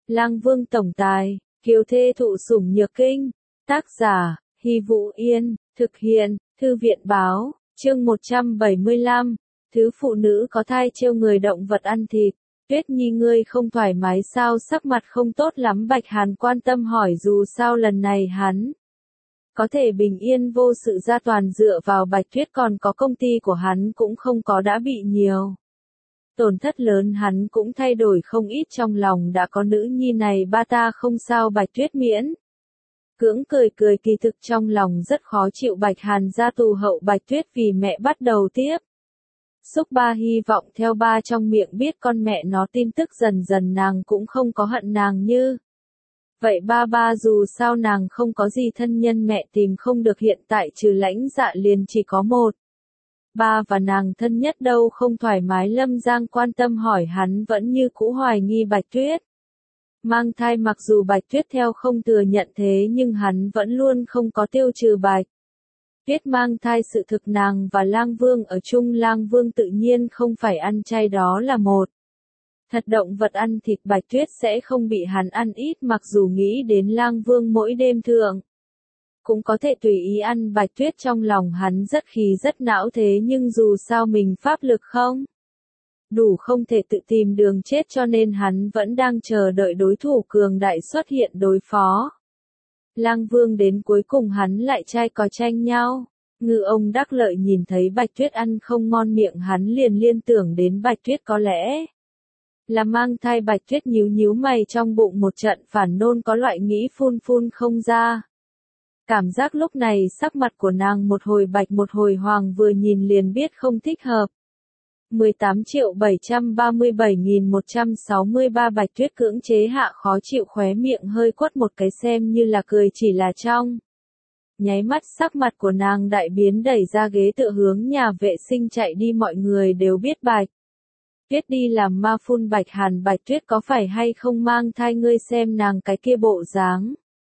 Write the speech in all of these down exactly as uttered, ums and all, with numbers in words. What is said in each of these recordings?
Lang Vương tổng tài, kiều thê thụ sủng nhược kinh. Tác giả, Hy Vũ Yên, thực hiện, Thư viện báo, chương một trăm bảy mươi lăm, thứ phụ nữ có thai trêu người động vật ăn thịt. Tuyết Nhi ngươi không thoải mái sao, sắc mặt không tốt lắm. Bạch Hàn quan tâm hỏi, dù sao lần này hắn có thể bình yên vô sự ra, toàn dựa vào Bạch Tuyết, còn có công ty của hắn cũng không có đã bị nhiều tổn thất lớn, hắn cũng thay đổi không ít, trong lòng đã có nữ nhi này ba ta không sao. Bạch Tuyết miễn cưỡng cười cười, kỳ thực trong lòng rất khó chịu. Bạch Hàn ra tù hậu, Bạch Tuyết vì mẹ bắt đầu tiếp xúc ba, hy vọng theo ba trong miệng biết con mẹ nó tin tức, dần dần nàng cũng không có hận nàng như vậy ba ba. Dù sao nàng không có gì thân nhân mẹ tìm không được, hiện tại trừ Lãnh Dạ liền chỉ có một ba và nàng thân nhất đâu không thoải mái. Lâm Giang quan tâm hỏi, hắn vẫn như cũ hoài nghi Bạch Tuyết mang thai, mặc dù Bạch Tuyết theo không thừa nhận thế nhưng hắn vẫn luôn không có tiêu trừ Bạch Tuyết mang thai sự thực. Nàng và Lang Vương ở chung, Lang Vương tự nhiên không phải ăn chay, đó là một thật động vật ăn thịt. Bạch Tuyết sẽ không bị hắn ăn ít, mặc dù nghĩ đến Lang Vương mỗi đêm thượng cũng có thể tùy ý ăn Bạch Tuyết, trong lòng hắn rất khí rất não, thế nhưng dù sao mình pháp lực không đủ, không thể tự tìm đường chết, cho nên hắn vẫn đang chờ đợi đối thủ cường đại xuất hiện đối phó Lang Vương. Đến cuối cùng hắn lại trai cò tranh nhau. Ngư ông đắc lợi nhìn thấy Bạch Tuyết ăn không ngon miệng, hắn liền liên tưởng đến Bạch Tuyết có lẽ là mang thai. Bạch Tuyết nhíu nhíu mày, trong bụng một trận phản nôn, có loại nghĩ phun phun không ra. Cảm giác lúc này sắc mặt của nàng một hồi bạch một hồi hoàng, vừa nhìn liền biết không thích hợp. mười tám triệu bảy trăm ba mươi bảy nghìn một trăm sáu mươi ba. Bạch Tuyết cưỡng chế hạ khó chịu, khóe miệng hơi quất một cái xem như là cười, chỉ là trong nháy mắt sắc mặt của nàng đại biến, đẩy ra ghế tựa hướng nhà vệ sinh chạy đi. Mọi người đều biết Bạch Tuyết đi làm ma phun Bạch Hàn. Bạch Tuyết có phải hay không mang thai, ngươi xem nàng cái kia bộ dáng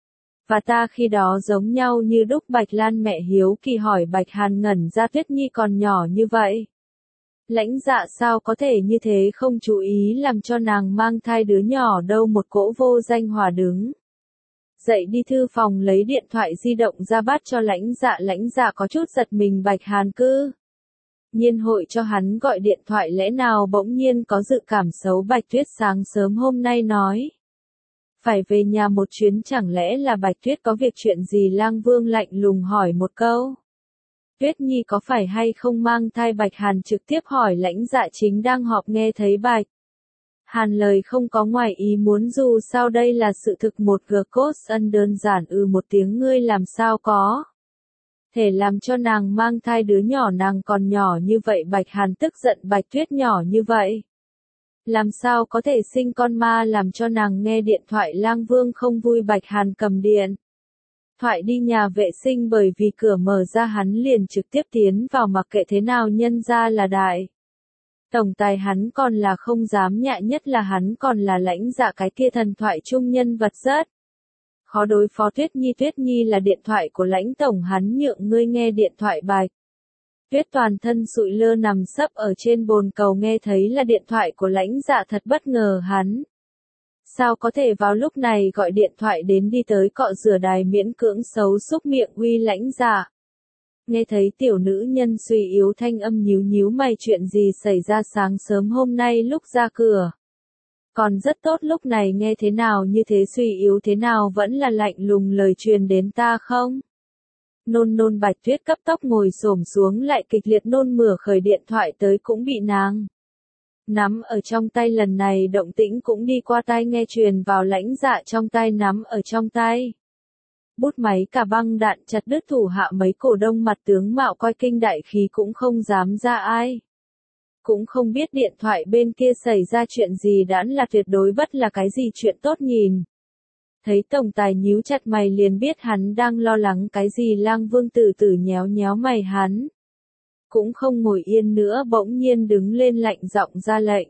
và ta khi đó giống nhau như đúc. Bạch Lan mẹ hiếu kỳ hỏi. Bạch Hàn ngẩn ra, Tuyết Nhi còn nhỏ như vậy, Lãnh Dạ sao có thể như thế không chú ý làm cho nàng mang thai đứa nhỏ đâu. Một cỗ vô danh hỏa đứng dậy đi thư phòng lấy điện thoại di động ra bắt cho Lãnh Dạ. Lãnh Dạ có chút giật mình, Bạch Hàn cứ nhiên hội cho hắn gọi điện thoại, lẽ nào bỗng nhiên có dự cảm xấu. Bạch Tuyết sáng sớm hôm nay nói phải về nhà một chuyến, chẳng lẽ là Bạch Tuyết có việc chuyện gì? Lang Vương lạnh lùng hỏi một câu. Tuyết Nhi có phải hay không mang thai? Bạch Hàn trực tiếp hỏi. Lãnh Dạ chính đang họp nghe thấy Bạch Hàn lời không có ngoài ý muốn, dù sao đây là sự thực. Một gờ cốt ân đơn giản ừ một tiếng, ngươi làm sao có thể làm cho nàng mang thai đứa nhỏ, nàng còn nhỏ như vậy. Bạch Hàn tức giận, Bạch Tuyết nhỏ như vậy làm sao có thể sinh con ma, làm cho nàng nghe điện thoại. Lang Vương không vui. Bạch Hàn cầm điện thoại đi nhà vệ sinh, bởi vì cửa mở ra hắn liền trực tiếp tiến vào, mặc kệ thế nào nhân ra là đại tổng tài hắn còn là không dám nhại, nhất là hắn còn là Lãnh Dạ, cái kia thần thoại trung nhân vật rất khó đối phó. Tuyết Nhi, Tuyết Nhi là điện thoại của Lãnh tổng, hắn nhượng ngươi nghe điện thoại. Bạch Tuyết toàn thân sụi lơ nằm sấp ở trên bồn cầu, nghe thấy là điện thoại của Lãnh Dạ thật bất ngờ, hắn sao có thể vào lúc này gọi điện thoại đến, đi tới cọ rửa đài miễn cưỡng xấu xúc miệng uy Lãnh Dạ. Nghe thấy tiểu nữ nhân suy yếu thanh âm, nhíu nhíu mày, chuyện gì xảy ra? Sáng sớm hôm nay lúc ra cửa còn rất tốt, lúc này nghe thế nào như thế, suy yếu thế nào, vẫn là lạnh lùng lời truyền đến ta không nôn nôn. Bạch Tuyết cấp tốc ngồi xổm xuống, lại kịch liệt nôn mửa, khởi điện thoại tới cũng bị nàng nắm ở trong tay. Lần này động tĩnh cũng đi qua tai nghe truyền vào Lãnh Dạ trong tai, nắm ở trong tay bút máy cả băng đạn chặt đứt. Thủ hạ mấy cổ đông mặt tướng mạo coi kinh đại khí cũng không dám ra ai, cũng không biết điện thoại bên kia xảy ra chuyện gì, đãn là tuyệt đối bất là cái gì chuyện tốt. Nhìn thấy tổng tài nhíu chặt mày liền biết hắn đang lo lắng cái gì. Lang Vương từ từ nhéo nhéo mày, hắn cũng không ngồi yên nữa, bỗng nhiên đứng lên lạnh giọng ra lệnh.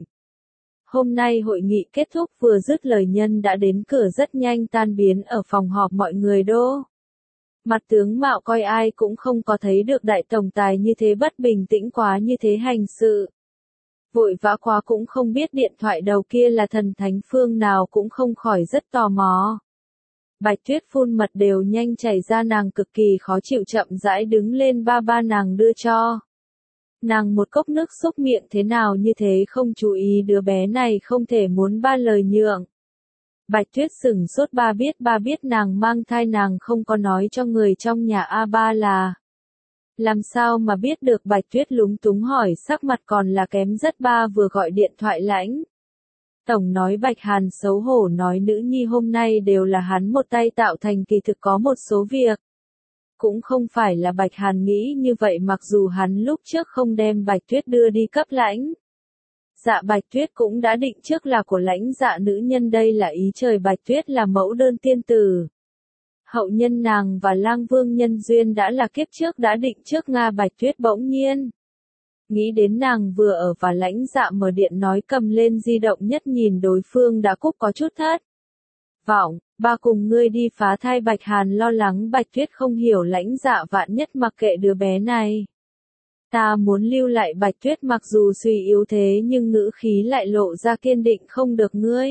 Hôm nay hội nghị kết thúc, vừa dứt lời nhân đã đến cửa rất nhanh tan biến ở phòng họp. Mọi người đô mặt tướng mạo coi ai cũng không có thấy được đại tổng tài như thế bất bình tĩnh quá, như thế hành sự Vội vã quá cũng không biết điện thoại đầu kia là thần thánh phương nào cũng không khỏi rất tò mò. Bạch Tuyết phun mật đều nhanh chảy ra, nàng cực kỳ khó chịu chậm rãi đứng lên, ba ba nàng đưa cho nàng một cốc nước xúc miệng, thế nào như thế không chú ý đứa bé này không thể muốn ba lời nhượng. Bạch Tuyết sửng sốt, ba biết ba biết nàng mang thai, nàng không có nói cho người trong nhà a ba là. Làm sao mà biết được, Bạch Tuyết lúng túng hỏi, sắc mặt còn là kém rất, ba vừa gọi điện thoại lãnh tổng nói. Bạch Hàn xấu hổ nói, nữ nhi hôm nay đều là hắn một tay tạo thành, kỳ thực có một số việc. Cũng không phải là Bạch Hàn nghĩ như vậy, mặc dù hắn lúc trước không đem Bạch Tuyết đưa đi cấp lãnh dạ, Bạch Tuyết cũng đã định trước là của lãnh dạ nữ nhân, đây là ý trời, Bạch Tuyết là mẫu đơn tiên tử. Hậu nhân nàng và Lang Vương nhân duyên đã là kiếp trước đã định trước, Nga. Bạch Tuyết bỗng nhiên nghĩ đến nàng vừa ở và lãnh dạ mở điện nói, cầm lên di động nhất nhìn đối phương đã cúp, có chút thất vọng. Ba cùng ngươi đi phá thai. Bạch Hàn lo lắng. Bạch Tuyết không hiểu, lãnh dạ vạn nhất mặc kệ đứa bé này. Ta muốn lưu lại. Bạch Tuyết mặc dù suy yếu thế nhưng ngữ khí lại lộ ra kiên định, không được, ngươi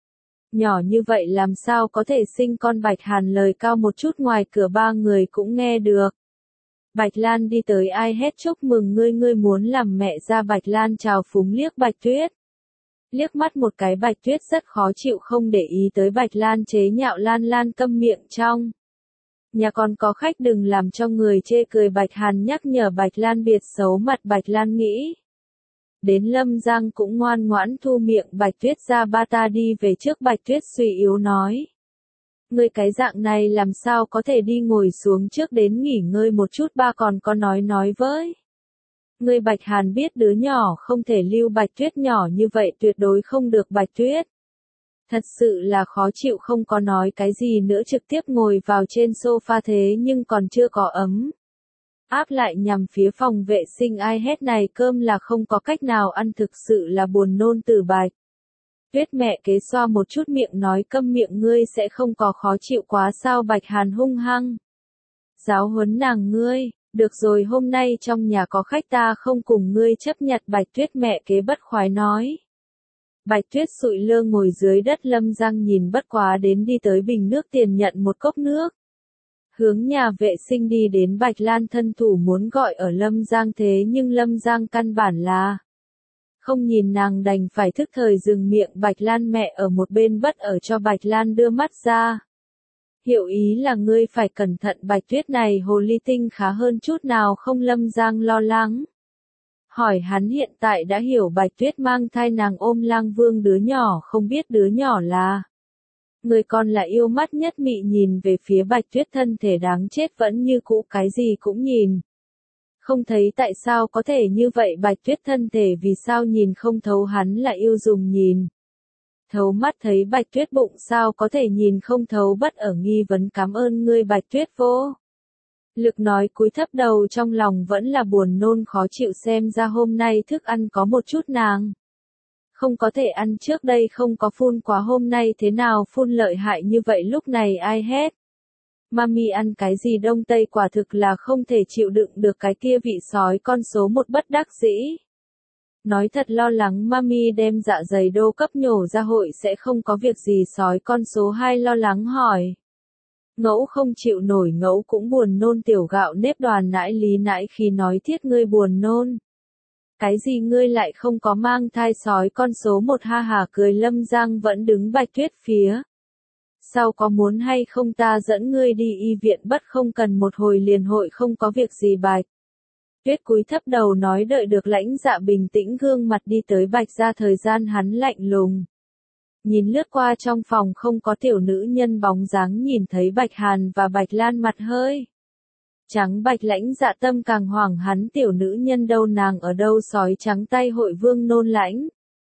nhỏ như vậy làm sao có thể sinh con. Bạch Hàn lời cao một chút, ngoài cửa ba người cũng nghe được. Bạch Lan đi tới, ai hét chúc mừng ngươi, ngươi muốn làm mẹ ra. Bạch Lan chào phúng liếc Bạch Tuyết. Liếc mắt một cái, Bạch Tuyết rất khó chịu, không để ý tới Bạch Lan chế nhạo, Lan Lan câm miệng, trong nhà còn có khách đừng làm cho người chê cười. Bạch Hàn nhắc nhở Bạch Lan biệt xấu mặt. Bạch Lan nghĩ đến Lâm Giang cũng ngoan ngoãn thu miệng. Bạch Tuyết ra, ba ta đi về trước. Bạch Tuyết suy yếu nói, ngươi cái dạng này làm sao có thể đi, ngồi xuống trước đến nghỉ ngơi một chút, ba còn có nói nói với ngươi. Bạch Hàn biết đứa nhỏ không thể lưu. Bạch Tuyết nhỏ như vậy tuyệt đối không được. Bạch Tuyết thật sự là khó chịu, không có nói cái gì nữa, trực tiếp ngồi vào trên sofa, thế nhưng còn chưa có ấm áp lại nhằm phía phòng vệ sinh. Ai hét này cơm là không có cách nào ăn, thực sự là buồn nôn. Từ Bạch Tuyết mẹ kế xoa một chút miệng nói, câm miệng, ngươi sẽ không có khó chịu quá sao. Bạch Hàn hung hăng giáo huấn nàng, ngươi được rồi, hôm nay trong nhà có khách, ta không cùng ngươi chấp nhận. Bạch Tuyết mẹ kế bất khoái nói. Bạch Tuyết sụi lơ ngồi dưới đất. Lâm Giang nhìn bất quá đến, đi tới bình nước tiền nhận một cốc nước, hướng nhà vệ sinh đi đến. Bạch Lan thân thủ muốn gọi ở Lâm Giang, thế nhưng Lâm Giang căn bản là không nhìn nàng, đành phải thức thời dừng miệng. Bạch Lan mẹ ở một bên bất ở cho Bạch Lan đưa mắt ra hiệu ý là ngươi phải cẩn thận. Bạch Tuyết này hồ ly tinh khá hơn chút nào không. Lâm Giang lo lắng hỏi hắn hiện tại đã hiểu Bạch Tuyết mang thai, nàng ôm Lang Vương đứa nhỏ, không biết đứa nhỏ là người còn là yêu mắt nhất mị nhìn về phía Bạch Tuyết, thân thể đáng chết vẫn như cũ, cái gì cũng nhìn không thấy, tại sao có thể như vậy. Bạch Tuyết thân thể vì sao nhìn không thấu, hắn là yêu dùng nhìn thấu mắt, thấy Bạch Tuyết bụng sao có thể nhìn không thấu, bất ở nghi vấn. Cảm ơn ngươi. Bạch Tuyết vô lực nói, cúi thấp đầu, trong lòng vẫn là buồn nôn khó chịu, xem ra hôm nay thức ăn có một chút nàng không có thể ăn, trước đây không có phun quá, hôm nay thế nào phun lợi hại như vậy. Lúc này ai hét, mami ăn cái gì đông tây, quả thực là không thể chịu đựng được cái kia vị sói con. Số một bất đắc dĩ nói, thật lo lắng mami đem dạ dày đô cấp nhổ ra, hội sẽ không có việc gì. Sói con số hai lo lắng hỏi, Ngẫu không chịu nổi, Ngẫu cũng buồn nôn. Tiểu Gạo nếp đoàn nãi lý nãi khi nói, thiết ngươi buồn nôn cái gì, ngươi lại không có mang thai. Sói con số một ha hà cười. Lâm Giang vẫn đứng Bạch Tuyết phía sau, có muốn hay không ta dẫn ngươi đi y viện, bất không cần, một hồi liền hội không có việc gì. Bạch Tuyết cúi thấp đầu nói, đợi được lãnh dạ bình tĩnh gương mặt đi tới Bạch ra, thời gian hắn lạnh lùng nhìn lướt qua trong phòng không có tiểu nữ nhân bóng dáng, nhìn thấy Bạch Hàn và Bạch Lan mặt hơi trắng. Bạch lãnh dạ tâm càng hoảng, hắn tiểu nữ nhân đâu, nàng ở đâu, sói trắng tay hội vương nôn. Lãnh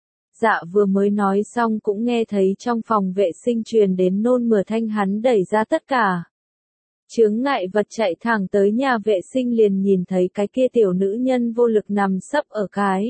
dạ vừa mới nói xong cũng nghe thấy trong phòng vệ sinh truyền đến nôn mửa thanh, hắn đẩy ra tất cả chướng ngại vật chạy thẳng tới nhà vệ sinh, liền nhìn thấy cái kia tiểu nữ nhân vô lực nằm sấp ở cái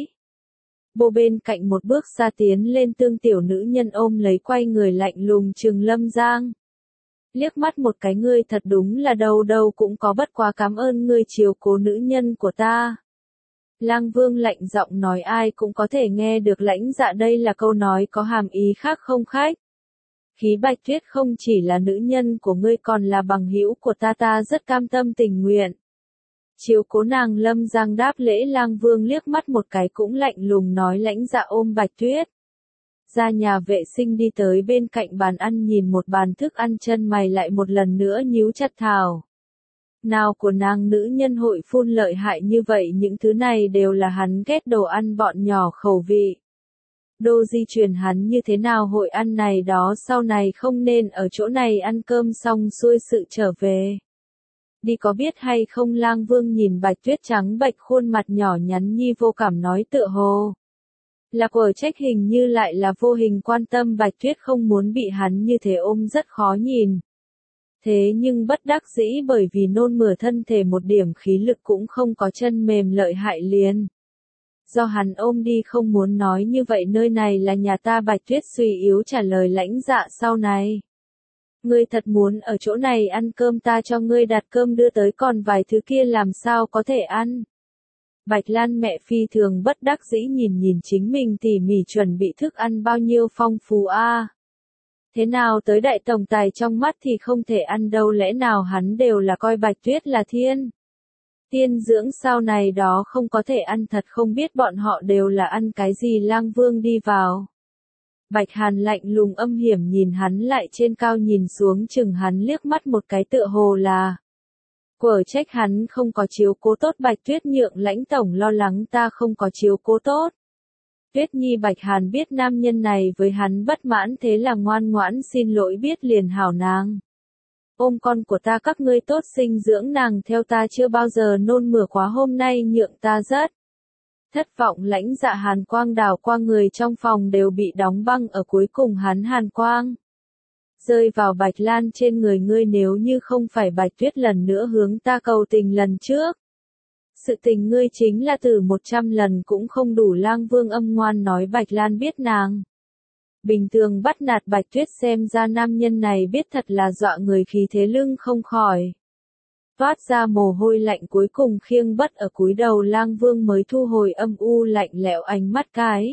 bô bên cạnh, một bước xa tiến lên tương tiểu nữ nhân ôm lấy, quay người lạnh lùng trừng Lâm Giang liếc mắt một cái, ngươi thật đúng là đâu đâu cũng có, bất quá cảm ơn ngươi chiều cố nữ nhân của ta. Lang Vương lạnh giọng nói ai cũng có thể nghe được Lãnh Dạ đây là câu nói có hàm ý khác không khách. Khí Bạch Tuyết không chỉ là nữ nhân của ngươi còn là bằng hữu của ta ta rất cam tâm tình nguyện. Chiếu cố nàng. Lâm Giang đáp lễ. Lang Vương liếc mắt một cái cũng lạnh lùng nói. Lãnh Dạ ôm Bạch Tuyết ra nhà vệ sinh đi tới bên cạnh bàn ăn nhìn một bàn thức ăn chân mày lại một lần nữa nhíu chặt thào. Nào của nàng nữ nhân hội phun lợi hại như vậy những thứ này đều là hắn ghét đồ ăn bọn nhỏ khẩu vị. Đô di truyền hắn như thế nào hội ăn này đó sau này không nên ở chỗ này ăn cơm xong xuôi sự trở về. Đi có biết hay không Lang Vương nhìn Bạch Tuyết trắng bệch khuôn mặt nhỏ nhắn nhi vô cảm nói tựa hồ. Là Quở Trách hình như lại là vô hình quan tâm Bạch Tuyết không muốn bị hắn như thế ôm rất khó nhìn. Thế nhưng bất đắc dĩ bởi vì nôn mửa thân thể một điểm khí lực cũng không có chân mềm lợi hại liền. Do hắn ôm đi không muốn nói như vậy nơi này là nhà ta Bạch Tuyết suy yếu trả lời Lãnh Dạ sau này. Ngươi thật muốn ở chỗ này ăn cơm ta cho ngươi đặt cơm đưa tới còn vài thứ kia làm sao có thể ăn. Bạch Lan mẹ phi thường bất đắc dĩ nhìn nhìn chính mình tỉ mỉ chuẩn bị thức ăn bao nhiêu phong phú a. À. Thế nào tới đại tổng tài trong mắt thì không thể ăn đâu lẽ nào hắn đều là coi Bạch Tuyết là thiên. Tiên dưỡng sau này đó không có thể ăn thật không biết bọn họ đều là ăn cái gì Lang Vương đi vào. Bạch Hàn lạnh lùng âm hiểm nhìn hắn lại trên cao nhìn xuống chừng hắn liếc mắt một cái tựa hồ là. Quở Trách hắn không có chiếu cố tốt Bạch Tuyết nhượng Lãnh tổng lo lắng ta không có chiếu cố tốt. Tuyết Nhi Bạch Hàn biết nam nhân này với hắn bất mãn thế là ngoan ngoãn xin lỗi biết liền hảo nàng. Ôm con của ta các ngươi tốt sinh dưỡng nàng theo ta chưa bao giờ nôn mửa quá hôm nay nhượng ta rất. Thất vọng Lãnh Dạ hàn quang đảo qua người trong phòng đều bị đóng băng ở cuối cùng hắn hàn quang. Rơi vào Bạch Lan trên người ngươi nếu như không phải Bạch Tuyết lần nữa hướng ta cầu tình lần trước. Sự tình ngươi chính là từ một trăm lần cũng không đủ Lang Vương âm ngoan nói Bạch Lan biết nàng. Bình thường bắt nạt Bạch Tuyết xem ra nam nhân này biết thật là dọa người khí thế lưng không khỏi. Toát ra mồ hôi lạnh cuối cùng khiêng bất ở cúi đầu Lang Vương mới thu hồi âm u lạnh lẽo ánh mắt cái.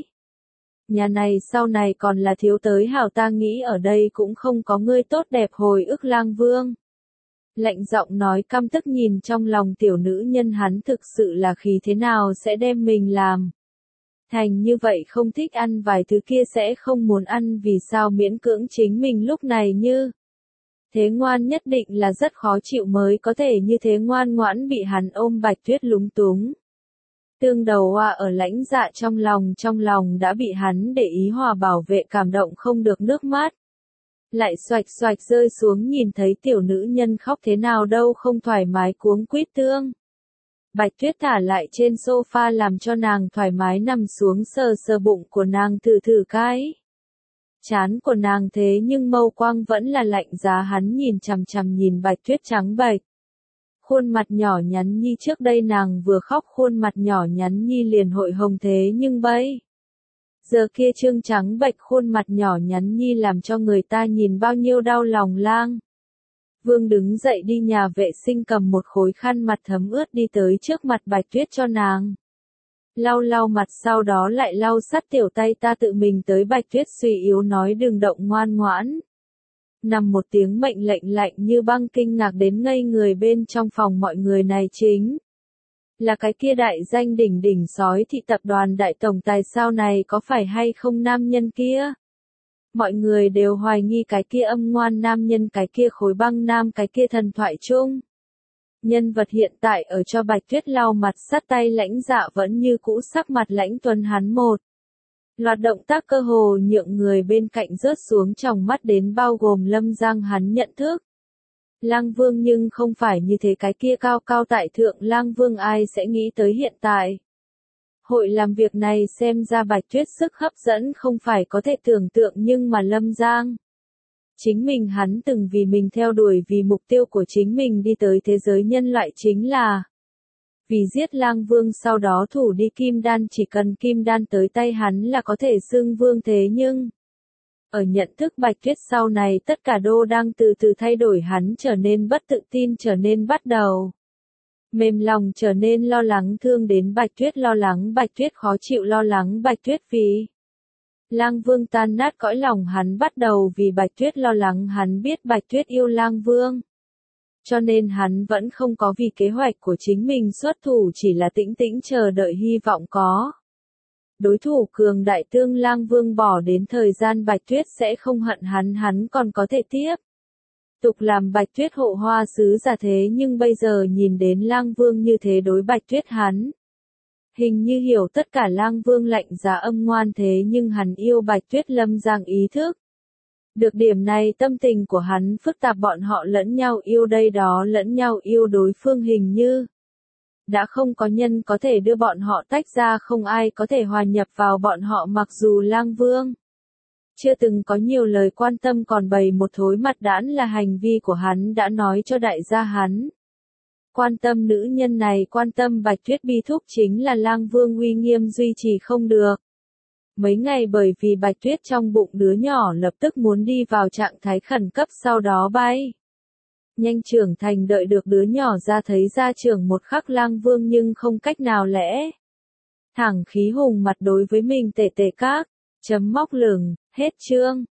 Nhà này sau này còn là thiếu tới hảo ta nghĩ ở đây cũng không có ngươi tốt đẹp hồi ức Lang Vương. Lạnh giọng nói căm tức nhìn trong lòng tiểu nữ nhân hắn thực sự là khí thế nào sẽ đem mình làm. Thành như vậy không thích ăn vài thứ kia sẽ không muốn ăn vì sao miễn cưỡng chính mình lúc này như. Thế ngoan nhất định là rất khó chịu mới có thể như thế ngoan ngoãn bị hắn ôm Bạch Tuyết lúng túng. Tương đầu hoa ở Lãnh Dạ trong lòng trong lòng đã bị hắn để ý hòa bảo vệ cảm động không được nước mắt. Lại xoạch xoạch rơi xuống nhìn thấy tiểu nữ nhân khóc thế nào đâu không thoải mái cuống quýt tương. Bạch Tuyết thả lại trên sofa làm cho nàng thoải mái nằm xuống sờ sờ bụng của nàng thử thử cái. Chán của nàng thế nhưng mâu quang vẫn là lạnh giá hắn nhìn chằm chằm nhìn Bạch Tuyết trắng bệch. Khuôn mặt nhỏ nhắn nhi trước đây nàng vừa khóc khuôn mặt nhỏ nhắn nhi liền hội hồng thế nhưng bây. Giờ kia trương trắng bệch khuôn mặt nhỏ nhắn nhi làm cho người ta nhìn bao nhiêu đau lòng Lang. Vương đứng dậy đi nhà vệ sinh cầm một khối khăn mặt thấm ướt đi tới trước mặt Bạch Tuyết cho nàng. Lau lau mặt sau đó lại lau sắt tiểu tay ta tự mình tới Bạch Tuyết suy yếu nói đừng động ngoan ngoãn. Nằm một tiếng mệnh lệnh lạnh như băng kinh ngạc đến ngây người bên trong phòng mọi người này chính. Là cái kia đại danh đỉnh đỉnh sói thị tập đoàn đại tổng tài sao này có phải hay không nam nhân kia? Mọi người đều hoài nghi cái kia âm ngoan nam nhân cái kia khối băng nam cái kia thần thoại chung. Nhân vật hiện tại ở cho Bạch Tuyết lau mặt sát tay Lãnh Dạ vẫn như cũ sắc mặt lãnh tuấn hắn một. Loạt động tác cơ hồ nhượng người bên cạnh rớt xuống trong mắt đến bao gồm Lâm Giang hắn nhận thức. Lang Vương nhưng không phải như thế cái kia cao cao tại thượng Lang Vương ai sẽ nghĩ tới hiện tại. Hội làm việc này xem ra Bạch Tuyết sức hấp dẫn không phải có thể tưởng tượng nhưng mà Lâm Giang. Chính mình hắn từng vì mình theo đuổi vì mục tiêu của chính mình đi tới thế giới nhân loại chính là. Vì giết Lang Vương sau đó thủ đi kim đan chỉ cần kim đan tới tay hắn là có thể xưng vương thế nhưng. Ở nhận thức Bạch Tuyết sau này tất cả đô đang từ từ thay đổi hắn trở nên bất tự tin trở nên bắt đầu. Mềm lòng trở nên lo lắng thương đến Bạch Tuyết, lo lắng Bạch Tuyết khó chịu, lo lắng Bạch Tuyết vì Lang Vương tan nát cõi lòng hắn, bắt đầu vì Bạch Tuyết lo lắng. Hắn biết Bạch Tuyết yêu Lang Vương, cho nên hắn vẫn không có vì kế hoạch của chính mình xuất thủ, chỉ là tĩnh tĩnh chờ đợi, hy vọng có đối thủ cường đại tương Lang Vương bỏ đến thời gian Bạch Tuyết sẽ không hận hắn, hắn còn có thể tiếp tục làm Bạch Tuyết hộ hoa sứ giả. Thế nhưng bây giờ nhìn đến Lang Vương như thế đối Bạch Tuyết, hắn hình như hiểu tất cả. Lang Vương lạnh giá âm ngoan, thế nhưng hắn yêu Bạch Tuyết. Lâm Giang ý thức được điểm này, tâm tình của hắn phức tạp, bọn họ lẫn nhau yêu đây đó, lẫn nhau yêu đối phương, hình như đã không có nhân có thể đưa bọn họ tách ra, không ai có thể hòa nhập vào bọn họ. Mặc dù Lang Vương chưa từng có nhiều lời quan tâm, còn bày một thối mặt đãn, là hành vi của hắn đã nói cho đại gia hắn quan tâm nữ nhân này, quan tâm Bạch Tuyết. Bi thúc chính là Lang Vương uy nghiêm duy trì không được mấy ngày, bởi vì Bạch Tuyết trong bụng đứa nhỏ lập tức muốn đi vào trạng thái khẩn cấp, sau đó bay nhanh trưởng thành. Đợi được đứa nhỏ ra, thấy ra trưởng một khắc, Lang Vương nhưng không cách nào lẽ thẳng khí hùng mặt đối với mình tệ tệ các chấm móc lửng. Hết chương.